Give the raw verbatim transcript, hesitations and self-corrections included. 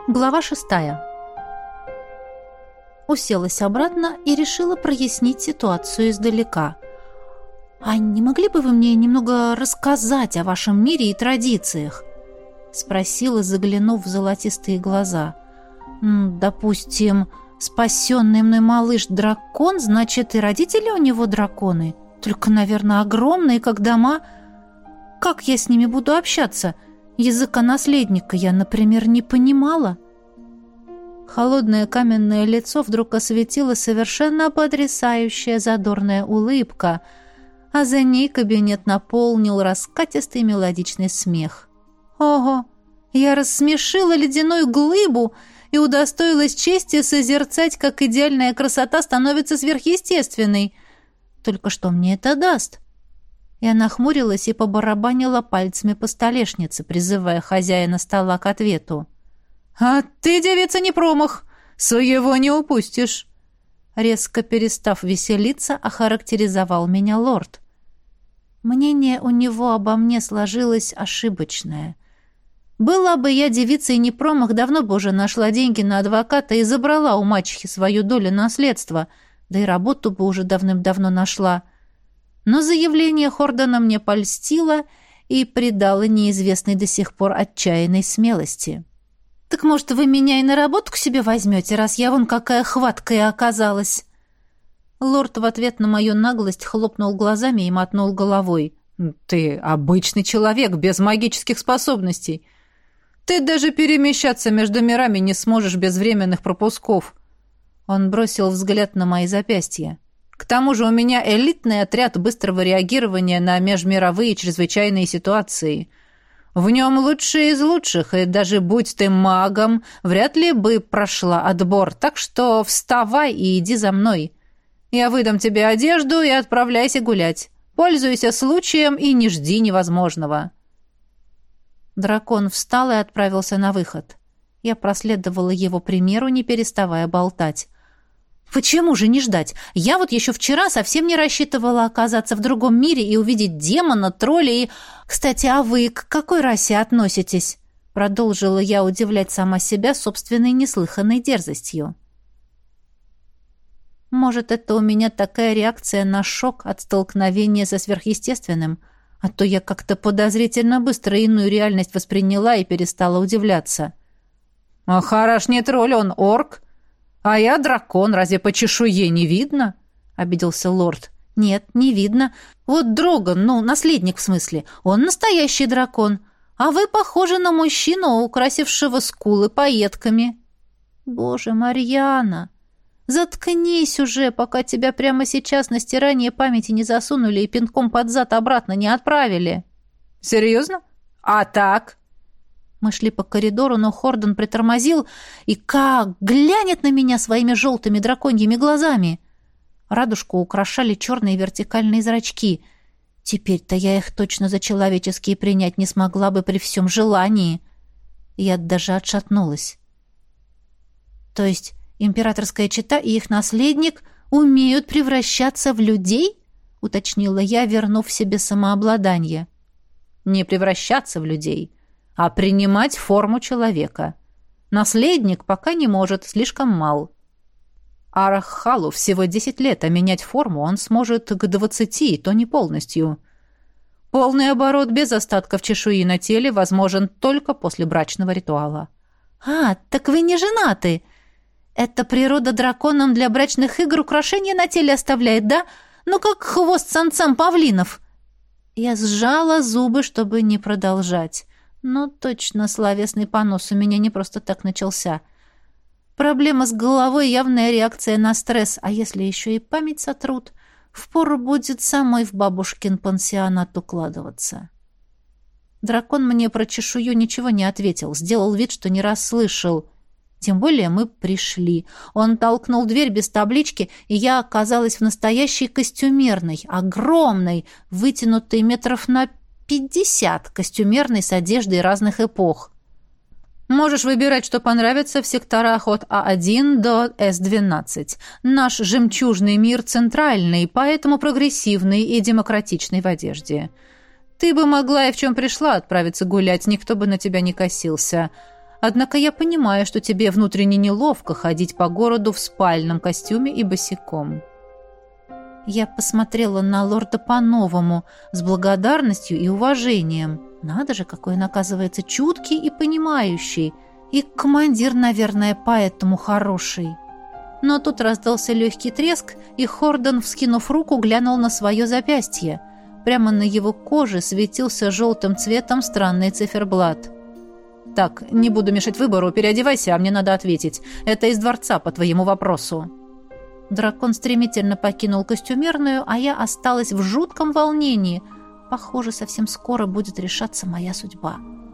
Глава шестая. Уселась обратно и решила прояснить ситуацию издалека. «А не могли бы вы мне немного рассказать о вашем мире и традициях?» — спросила, заглянув в золотистые глаза. «Допустим, спасенный мной малыш-дракон, значит, и родители у него драконы? Только, наверное, огромные, как дома. Как я с ними буду общаться? Языка наследника я, например, не понимала». Холодное каменное лицо вдруг осветила совершенно потрясающая задорная улыбка, а за ней кабинет наполнил раскатистый мелодичный смех. «Ого! Я рассмешила ледяную глыбу и удостоилась чести созерцать, как идеальная красота становится сверхъестественной. Только что мне это даст?» Я нахмурилась и побарабанила пальцами по столешнице, призывая хозяина стола к ответу. «А ты, девица, не промах! Своего не упустишь!» Резко перестав веселиться, охарактеризовал меня лорд. Мнение у него обо мне сложилось ошибочное. Была бы я девицей не промах, давно бы уже нашла деньги на адвоката и забрала у мачехи свою долю наследства, да и работу бы уже давным-давно нашла. Но заявление Хордона мне польстило и придало неизвестной до сих пор отчаянной смелости. «Так, может, вы меня и на работу к себе возьмете, раз я вон какая хваткая оказалась?» Лорд в ответ на мою наглость хлопнул глазами и мотнул головой. «Ты обычный человек, без магических способностей. Ты даже перемещаться между мирами не сможешь без временных пропусков». Он бросил взгляд на мои запястья. «К тому же у меня элитный отряд быстрого реагирования на межмировые чрезвычайные ситуации. В нем лучшие из лучших, и даже будь ты магом, вряд ли бы прошла отбор, так что вставай и иди за мной. Я выдам тебе одежду и отправляйся гулять. Пользуйся случаем и не жди невозможного». Дракон встал и отправился на выход. Я проследовала его примеру, не переставая болтать. «Почему же не ждать? Я вот еще вчера совсем не рассчитывала оказаться в другом мире и увидеть демона, тролля и... Кстати, а вы к какой расе относитесь?» Продолжила я удивлять сама себя собственной неслыханной дерзостью. Может, это у меня такая реакция на шок от столкновения со сверхъестественным, а то я как-то подозрительно быстро иную реальность восприняла и перестала удивляться. «Ахараш не тролль, он орк. А я дракон, разве по чешуе не видно?» — обиделся лорд. «Нет, не видно. Вот Дроган, ну, наследник в смысле, он настоящий дракон, а вы похожи на мужчину, украсившего скулы пайетками». «Боже, Марьяна, заткнись уже, пока тебя прямо сейчас на стирание памяти не засунули и пинком под зад обратно не отправили». «Серьезно? А так?» Мы шли по коридору, но Хордон притормозил и как глянет на меня своими желтыми драконьими глазами. Радужку украшали черные вертикальные зрачки. Теперь-то я их точно за человеческие принять не смогла бы при всем желании. Я даже отшатнулась. То есть императорская чета и их наследник умеют превращаться в людей? Уточнила я, вернув себе самообладание. Не превращаться в людей, а принимать форму человека. Наследник пока не может, слишком мал. Араххалу всего десять лет, а менять форму он сможет к двадцати, и то не полностью. Полный оборот без остатков чешуи на теле возможен только после брачного ритуала. «А, так вы не женаты? Это природа драконам для брачных игр украшения на теле оставляет, да? Ну как хвост самцам павлинов». Я сжала зубы, чтобы не продолжать. Но точно словесный понос у меня не просто так начался. Проблема с головой — явная реакция на стресс, а если еще и память сотрут, впору будет самой в бабушкин пансионат укладываться. Дракон мне про чешую ничего не ответил, сделал вид, что не расслышал. Тем более мы пришли. Он толкнул дверь без таблички, и я оказалась в настоящей костюмерной, огромной, вытянутой метров на пятьдесят, костюмерной с одеждой разных эпох. Можешь выбирать, что понравится в секторах от А один до С двенадцать. Наш жемчужный мир центральный, поэтому прогрессивный и демократичный в одежде. Ты бы могла и в чем пришла отправиться гулять, никто бы на тебя не косился. Однако я понимаю, что тебе внутренне неловко ходить по городу в спальном костюме и босиком». Я посмотрела на лорда по-новому, с благодарностью и уважением. Надо же, какой он, оказывается, чуткий и понимающий. И командир, наверное, поэтому хороший. Но тут раздался легкий треск, и Хордон, вскинув руку, глянул на свое запястье. Прямо на его коже светился желтым цветом странный циферблат. «Так, не буду мешать выбору, переодевайся, а мне надо ответить. Это из дворца по твоему вопросу». Дракон стремительно покинул костюмерную, а я осталась в жутком волнении. Похоже, совсем скоро будет решаться моя судьба.